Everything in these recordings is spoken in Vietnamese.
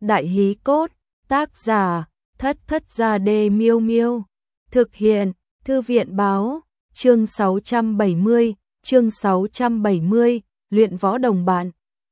Đại hí cốt, tác giả, Thất Thất Gia Đê Miêu Miêu. Thực hiện, Thư viện báo, chương 670, luyện võ đồng bạn.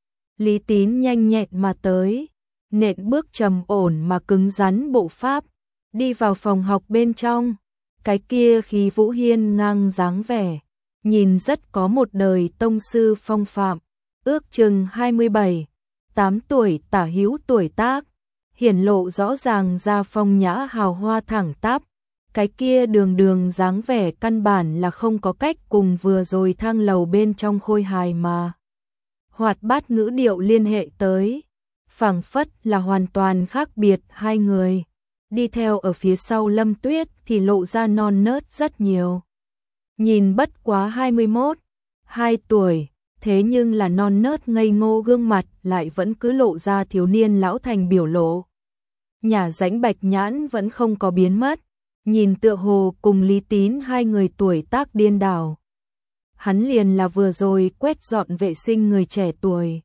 Lý Tín nhanh nhẹn mà tới, nện bước trầm ổn mà cứng rắn bộ pháp, đi vào phòng học bên trong. Cái kia khí vũ hiên ngang dáng vẻ, nhìn rất có một đời tông sư phong phạm, ước chừng 27, 8 tuổi tả hữu tuổi tác, hiển lộ rõ ràng ra phong nhã hào hoa thẳng tắp. Cái kia đường đường dáng vẻ căn bản là không có cách cùng vừa rồi thang lầu bên trong khôi hài mà hoạt bát ngữ điệu liên hệ tới, phảng phất là hoàn toàn khác biệt hai người. Đi theo ở phía sau Lâm Tuyết thì lộ ra non nớt rất nhiều. Nhìn bất quá 21, 2 tuổi, thế nhưng là non nớt ngây ngô gương mặt lại vẫn cứ lộ ra thiếu niên lão thành biểu lộ. Nhà rãnh bạch nhãn vẫn không có biến mất, nhìn tựa hồ cùng Lý Tín hai người tuổi tác điên đảo. Hắn liền là vừa rồi quét dọn vệ sinh người trẻ tuổi.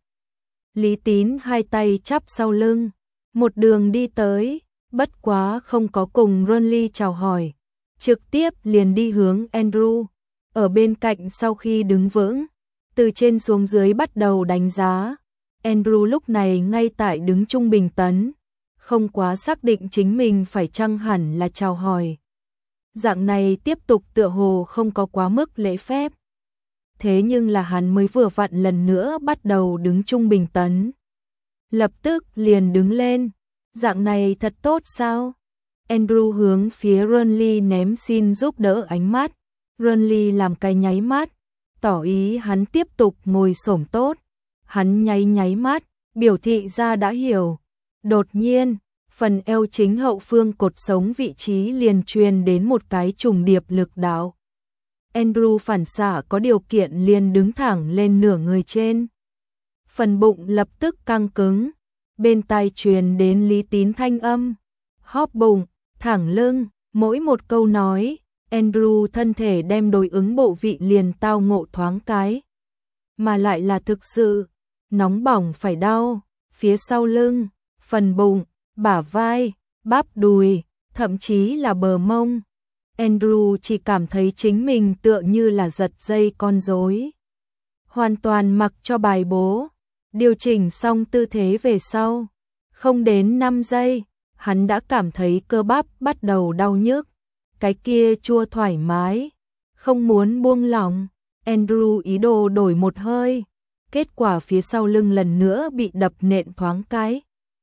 Lý Tín hai tay chắp sau lưng, một đường đi tới, bất quá không có cùng Ronly chào hỏi, trực tiếp liền đi hướng Andrew, ở bên cạnh sau khi đứng vững, từ trên xuống dưới bắt đầu đánh giá. Andrew lúc này ngay tại đứng trung bình tấn, không quá xác định chính mình phải chăng hẳn là chào hỏi. Dạng này tiếp tục tựa hồ không có quá mức lễ phép. Thế nhưng là hắn mới vừa vặn lần nữa bắt đầu đứng trung bình tấn, lập tức liền đứng lên. Dạng này thật tốt sao? Andrew hướng phía Ronly ném xin giúp đỡ ánh mắt. Ronly làm cái nháy mắt, tỏ ý hắn tiếp tục ngồi xổm tốt. Hắn nháy mắt, biểu thị ra đã hiểu. Đột nhiên, phần eo chính hậu phương cột sống vị trí liền truyền đến một cái trùng điệp lực đạo. Andrew phản xạ có điều kiện liền đứng thẳng lên nửa người trên. Phần bụng lập tức căng cứng, bên tai truyền đến Lý Tín thanh âm. Hóp bụng, thẳng lưng, mỗi một câu nói, Andrew thân thể đem đối ứng bộ vị liền tao ngộ thoáng cái. Mà lại là thực sự, nóng bỏng phải đau, phía sau lưng, phần bụng, bả vai, bắp đùi, thậm chí là bờ mông. Andrew chỉ cảm thấy chính mình tựa như là giật dây con rối. Hoàn toàn mặc cho bài bố, điều chỉnh xong tư thế về sau. Không đến 5 giây, hắn đã cảm thấy cơ bắp bắt đầu đau nhức. Cái kia chua thoải mái, không muốn buông lỏng. Andrew ý đồ đổi một hơi, kết quả phía sau lưng lần nữa bị đập nện thoáng cái.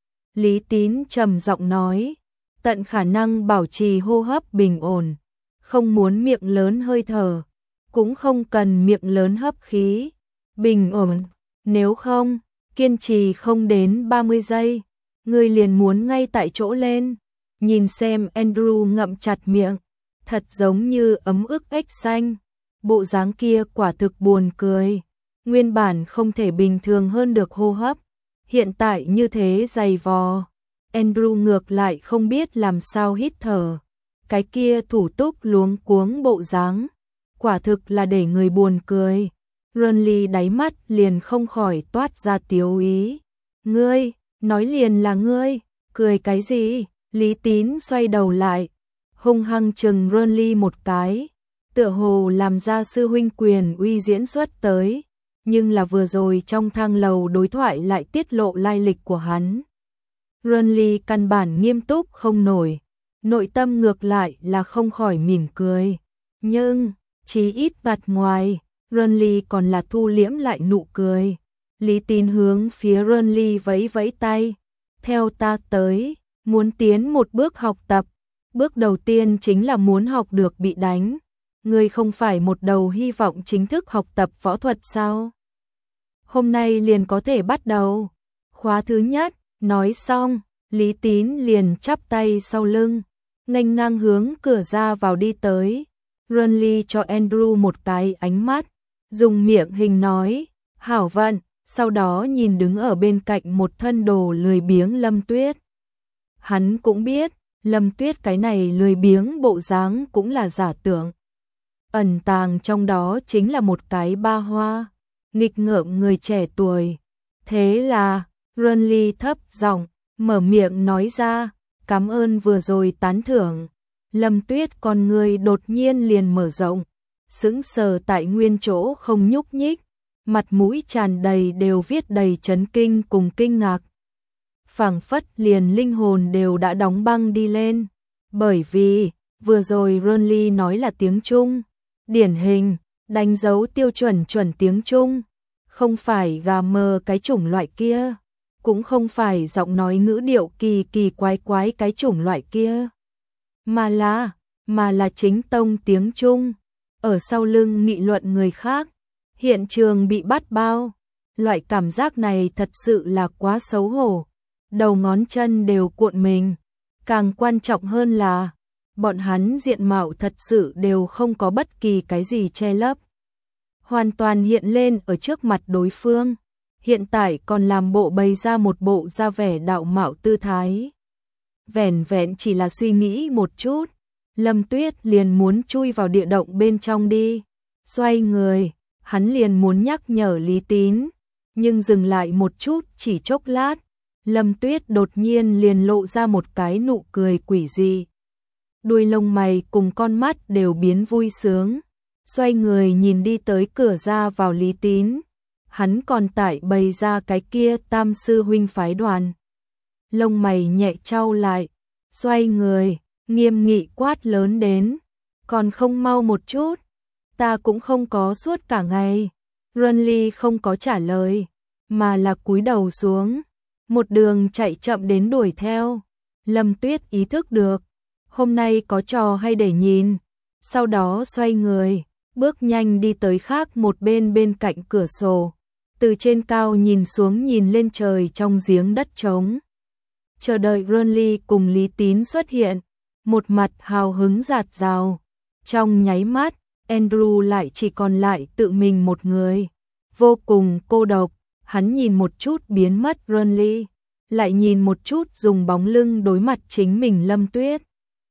Lý Tín trầm giọng nói, tận khả năng bảo trì hô hấp bình ổn, không muốn miệng lớn hơi thở, cũng không cần miệng lớn hấp khí, bình ổn, nếu không, kiên trì không đến 30 giây, người liền muốn ngay tại chỗ lên. Nhìn xem Andrew ngậm chặt miệng, thật giống như ấm ức ếch xanh, bộ dáng kia quả thực buồn cười, nguyên bản không thể bình thường hơn được hô hấp, hiện tại như thế dày vò. Andrew ngược lại không biết làm sao hít thở, cái kia thủ túc luống cuống bộ dáng, quả thực là để người buồn cười. Ronly đáy mắt liền không khỏi toát ra tiếu ý. Ngươi, nói liền là ngươi, cười cái gì? Lý Tín xoay đầu lại, hung hăng chừng Ronly một cái, tựa hồ làm ra sư huynh quyền uy diễn xuất tới, nhưng là vừa rồi trong thang lầu đối thoại lại tiết lộ lai lịch của hắn. Ronly căn bản nghiêm túc không nổi, nội tâm ngược lại là không khỏi mỉm cười, nhưng chí ít mặt ngoài, Ronly còn là thu liễm lại nụ cười. Lý Tín hướng phía Ronly vẫy vẫy tay, theo ta tới. Muốn tiến một bước học tập, bước đầu tiên chính là muốn học được bị đánh. Ngươi không phải một đầu hy vọng chính thức học tập võ thuật sao? Hôm nay liền có thể bắt đầu. Khóa thứ nhất, nói xong, Lý Tín liền chắp tay sau lưng, nghênh ngang hướng cửa ra vào đi tới. Ronly cho Andrew một cái ánh mắt, dùng miệng hình nói, hảo vận, sau đó nhìn đứng ở bên cạnh một thân đồ lười biếng Lâm Tuyết. Hắn cũng biết, Lâm Tuyết cái này lười biếng bộ dáng cũng là giả tưởng. Ẩn tàng trong đó chính là một cái ba hoa, nghịch ngợm người trẻ tuổi. Thế là, Ronly thấp giọng, mở miệng nói ra, cảm ơn vừa rồi tán thưởng. Lâm Tuyết con người đột nhiên liền mở rộng, sững sờ tại nguyên chỗ không nhúc nhích, mặt mũi tràn đầy đều viết đầy chấn kinh cùng kinh ngạc. Phảng phất liền linh hồn đều đã đóng băng đi lên, bởi vì vừa rồi Ronly nói là tiếng Trung, điển hình, đánh dấu tiêu chuẩn tiếng Trung, không phải gà mờ cái chủng loại kia, cũng không phải giọng nói ngữ điệu kỳ kỳ quái cái chủng loại kia, mà là chính tông tiếng Trung. Ở sau lưng nghị luận người khác, hiện trường bị bắt bao, loại cảm giác này thật sự là quá xấu hổ, đầu ngón chân đều cuộn mình, càng quan trọng hơn là bọn hắn diện mạo thật sự đều không có bất kỳ cái gì che lấp, hoàn toàn hiện lên ở trước mặt đối phương, hiện tại còn làm bộ bày ra một bộ ra vẻ đạo mạo tư thái. Vẻn vẹn chỉ là suy nghĩ một chút, Lâm Tuyết liền muốn chui vào địa động bên trong đi, xoay người, hắn liền muốn nhắc nhở Lý Tín, nhưng dừng lại một chút chỉ chốc lát, Lâm Tuyết đột nhiên liền lộ ra một cái nụ cười quỷ dị. Đuôi lông mày cùng con mắt đều biến vui sướng, xoay người nhìn đi tới cửa ra vào Lý Tín, hắn còn tại bày ra cái kia Tam sư huynh phái đoàn. Lông mày nhẹ chau lại, xoay người, nghiêm nghị quát lớn đến, còn không mau một chút, ta cũng không có suốt cả ngày. Ronly không có trả lời, mà là cúi đầu xuống, một đường chạy chậm đến đuổi theo. Lâm Tuyết ý thức được, hôm nay có trò hay để nhìn, sau đó xoay người, bước nhanh đi tới khác một bên cạnh cửa sổ, từ trên cao nhìn xuống nhìn lên trời trong giếng đất trống. Chờ đợi Ronly cùng Lý Tín xuất hiện, một mặt hào hứng rạt rào. Trong nháy mắt, Andrew lại chỉ còn lại tự mình một người, vô cùng cô độc, hắn nhìn một chút biến mất Ronly, lại nhìn một chút dùng bóng lưng đối mặt chính mình Lâm Tuyết.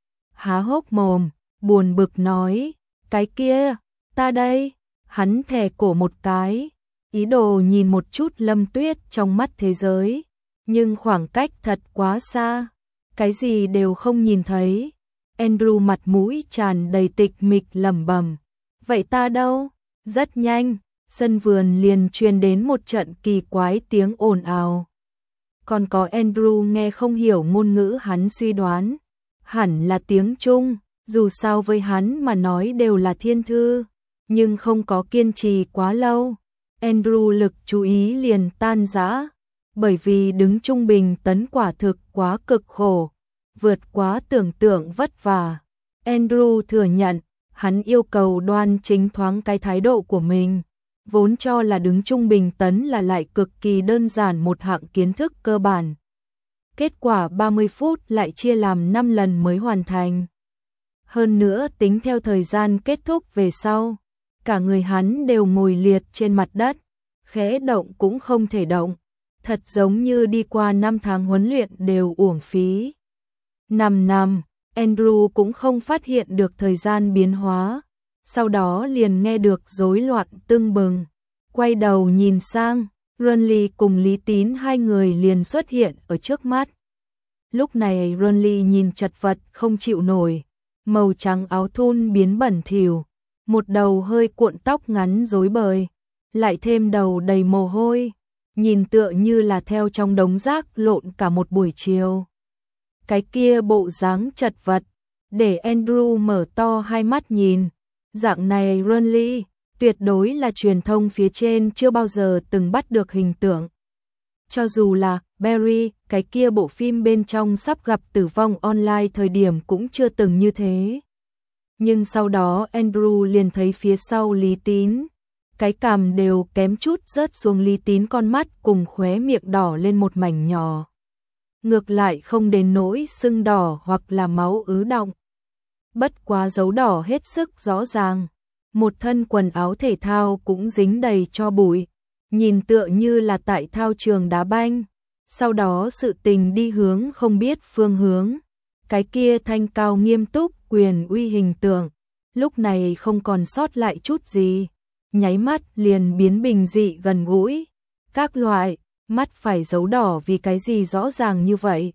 Há hốc mồm, buồn bực nói, cái kia, ta đây, hắn thè cổ một cái, ý đồ nhìn một chút Lâm Tuyết trong mắt thế giới, nhưng khoảng cách thật quá xa, cái gì đều không nhìn thấy. Andrew mặt mũi tràn đầy tịch mịch lẩm bẩm, vậy ta đâu? Rất nhanh, sân vườn liền truyền đến một trận kỳ quái tiếng ồn ào. Còn có Andrew nghe không hiểu ngôn ngữ hắn suy đoán, hẳn là tiếng Trung, dù sao với hắn mà nói đều là thiên thư, nhưng không có kiên trì quá lâu. Andrew lực chú ý liền tan rã, bởi vì đứng trung bình tấn quả thực quá cực khổ, vượt quá tưởng tượng vất vả. Andrew thừa nhận, hắn yêu cầu đoan chính thoáng cái thái độ của mình, vốn cho là đứng trung bình tấn là lại cực kỳ đơn giản một hạng kiến thức cơ bản. Kết quả 30 phút lại chia làm 5 lần mới hoàn thành. Hơn nữa tính theo thời gian kết thúc về sau, cả người hắn đều ngồi liệt trên mặt đất, khẽ động cũng không thể động, thật giống như đi qua 5 tháng huấn luyện đều uổng phí. 5 năm, Andrew cũng không phát hiện được thời gian biến hóa, sau đó liền nghe được rối loạn tưng bừng, quay đầu nhìn sang, Ronly cùng Lý Tín hai người liền xuất hiện ở trước mắt. Lúc này Ronly nhìn chật vật không chịu nổi, màu trắng áo thun biến bẩn thỉu, một đầu hơi cuộn tóc ngắn rối bời, lại thêm đầu đầy mồ hôi, nhìn tựa như là theo trong đống rác lộn cả một buổi chiều. Cái kia bộ dáng chật vật, để Andrew mở to hai mắt nhìn, dạng này Ronly, tuyệt đối là truyền thông phía trên chưa bao giờ từng bắt được hình tượng. Cho dù là Barry, cái kia bộ phim bên trong sắp gặp tử vong online thời điểm cũng chưa từng như thế. Nhưng sau đó Andrew liền thấy phía sau Lý Tín, cái cằm đều kém chút rớt xuống Lý Tín con mắt cùng khóe miệng đỏ lên một mảnh nhỏ. Ngược lại không đến nỗi sưng đỏ hoặc là máu ứ đọng. Bất quá dấu đỏ hết sức rõ ràng. Một thân quần áo thể thao cũng dính đầy cho bụi, nhìn tựa như là tại thao trường đá banh. Sau đó sự tình đi hướng không biết phương hướng. Cái kia thanh cao nghiêm túc quyền uy hình tượng, lúc này không còn sót lại chút gì, nháy mắt liền biến bình dị gần gũi. Các loại mắt phải dấu đỏ vì cái gì rõ ràng như vậy?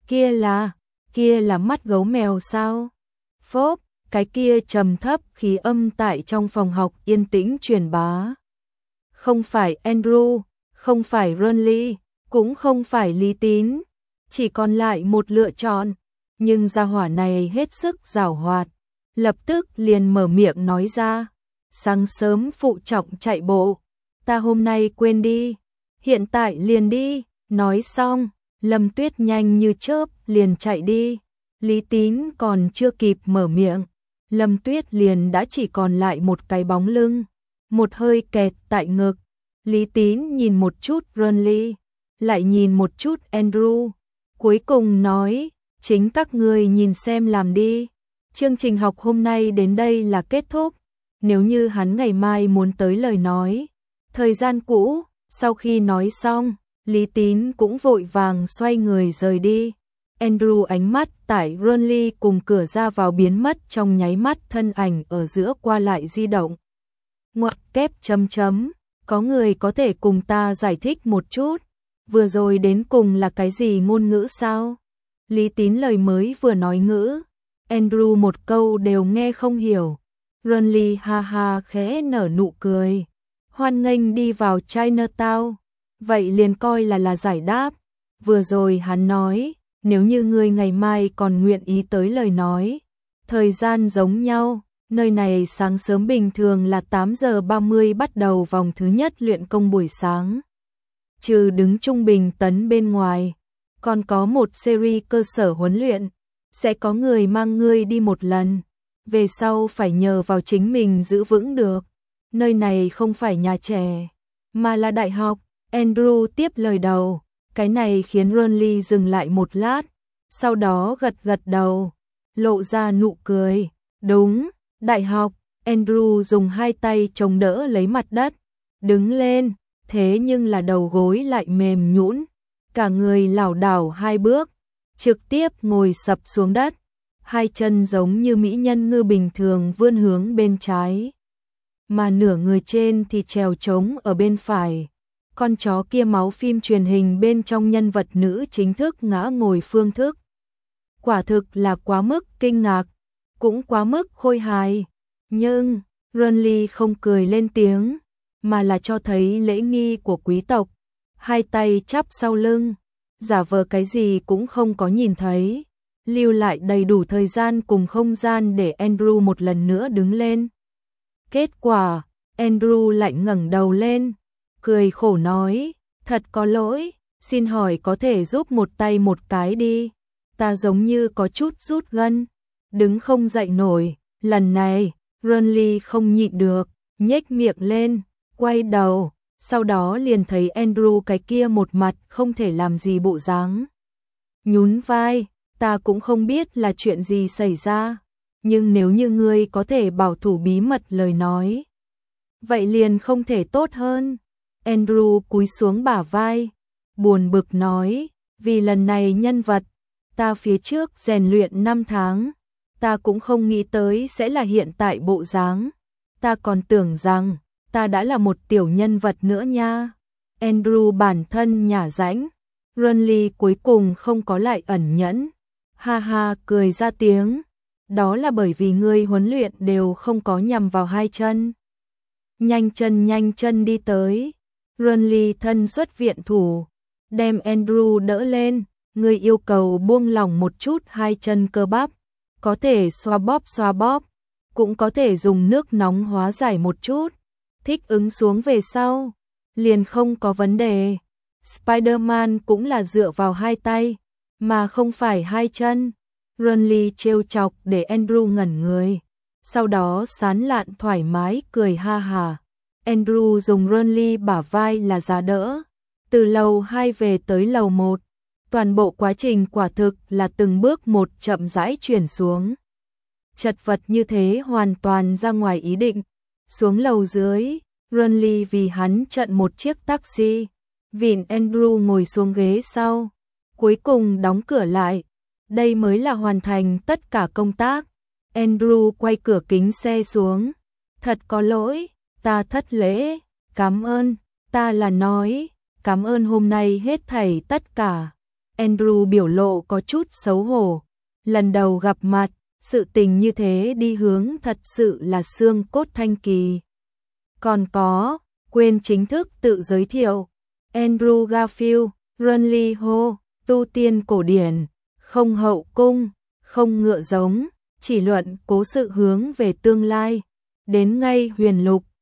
Kia là mắt gấu mèo sao? Phốp, cái kia trầm thấp khí âm tại trong phòng học yên tĩnh truyền bá. Không phải Andrew, không phải Ronly, cũng không phải Lý Tín, chỉ còn lại một lựa chọn, nhưng gia hỏa này hết sức giảo hoạt, lập tức liền mở miệng nói ra, sáng sớm phụ trọng chạy bộ, ta hôm nay quên đi, hiện tại liền đi, nói xong, Lâm Tuyết nhanh như chớp liền chạy đi, Lý Tín còn chưa kịp mở miệng, Lâm Tuyết liền đã chỉ còn lại một cái bóng lưng, một hơi kẹt tại ngực. Lý Tín nhìn một chút Ronly, lại nhìn một chút Andrew, cuối cùng nói, chính các người nhìn xem làm đi. Chương trình học hôm nay đến đây là kết thúc, nếu như hắn ngày mai muốn tới lời nói. Thời gian cũ, sau khi nói xong, Lý Tín cũng vội vàng xoay người rời đi. Andrew ánh mắt tại Ronly cùng cửa ra vào biến mất trong nháy mắt, thân ảnh ở giữa qua lại di động. Ngoặc kép chấm chấm. Có người có thể cùng ta giải thích một chút, vừa rồi đến cùng là cái gì ngôn ngữ sao? Lý Tín lời mới vừa nói ngữ, Andrew một câu đều nghe không hiểu. Ronly ha ha khẽ nở nụ cười, hoan nghênh đi vào Chinatown, vậy liền coi là giải đáp. Vừa rồi hắn nói, nếu như ngươi ngày mai còn nguyện ý tới lời nói, thời gian giống nhau. Nơi này sáng sớm bình thường là 8 giờ 30 bắt đầu vòng thứ nhất luyện công buổi sáng. Trừ đứng trung bình tấn bên ngoài, còn có một series cơ sở huấn luyện, sẽ có người mang ngươi đi một lần, về sau phải nhờ vào chính mình giữ vững được. Nơi này không phải nhà trẻ, mà là đại học. Andrew tiếp lời đầu, cái này khiến Ronly dừng lại một lát, sau đó gật gật đầu, lộ ra nụ cười, đúng. Đại học, Andrew dùng hai tay chống đỡ lấy mặt đất, đứng lên, thế nhưng là đầu gối lại mềm nhũn, cả người lảo đảo hai bước, trực tiếp ngồi sập xuống đất, hai chân giống như mỹ nhân ngư bình thường vươn hướng bên trái, mà nửa người trên thì trèo trống ở bên phải. Con chó kia máu phim truyền hình bên trong nhân vật nữ chính thức ngã ngồi phương thức. Quả thực là quá mức kinh ngạc, cũng quá mức khôi hài, nhưng Ronly không cười lên tiếng, mà là cho thấy lễ nghi của quý tộc, hai tay chắp sau lưng, giả vờ cái gì cũng không có nhìn thấy, lưu lại đầy đủ thời gian cùng không gian để Andrew một lần nữa đứng lên. Kết quả, Andrew lại ngẩng đầu lên, cười khổ nói, thật có lỗi, xin hỏi có thể giúp một tay một cái đi, ta giống như có chút rút gân. Đứng không dậy nổi, lần này, Ronly không nhịn được, nhếch miệng lên, quay đầu, sau đó liền thấy Andrew cái kia một mặt không thể làm gì bộ dáng. Nhún vai, ta cũng không biết là chuyện gì xảy ra, nhưng nếu như ngươi có thể bảo thủ bí mật lời nói, vậy liền không thể tốt hơn. Andrew cúi xuống bả vai, buồn bực nói, vì lần này nhân vật, ta phía trước rèn luyện 5 tháng. Ta cũng không nghĩ tới sẽ là hiện tại bộ dáng, ta còn tưởng rằng ta đã là một tiểu nhân vật nữa nha. Andrew bản thân nhả rãnh, Ronly cuối cùng không có lại ẩn nhẫn, ha ha cười ra tiếng, đó là bởi vì ngươi huấn luyện đều không có nhằm vào hai chân. Nhanh chân đi tới, Ronly thân xuất viện thủ, đem Andrew đỡ lên, ngươi yêu cầu buông lỏng một chút hai chân cơ bắp. Có thể xoa bóp, cũng có thể dùng nước nóng hóa giải một chút, thích ứng xuống về sau, liền không có vấn đề. Spider-Man cũng là dựa vào hai tay, mà không phải hai chân. Ronly trêu chọc để Andrew ngẩn người, sau đó sán lạn thoải mái cười ha hà. Andrew dùng Ronly bả vai là giá đỡ, từ lầu 2 về tới lầu 1. Toàn bộ quá trình quả thực là từng bước một chậm rãi chuyển xuống. Chật vật như thế hoàn toàn ra ngoài ý định. Xuống lầu dưới, Ronly vì hắn chặn một chiếc taxi, vịn Andrew ngồi xuống ghế sau, cuối cùng đóng cửa lại. Đây mới là hoàn thành tất cả công tác. Andrew quay cửa kính xe xuống. Thật có lỗi, ta thất lễ, cảm ơn, ta là nói, cảm ơn hôm nay hết thảy tất cả. Andrew biểu lộ có chút xấu hổ. Lần đầu gặp mặt, sự tình như thế đi hướng thật sự là xương cốt thanh kỳ. Còn có, quên chính thức tự giới thiệu. Andrew Garfield, Runly Ho, tu tiên cổ điển, không hậu cung, không ngựa giống, chỉ luận cố sự hướng về tương lai. Đến ngay huyền lục,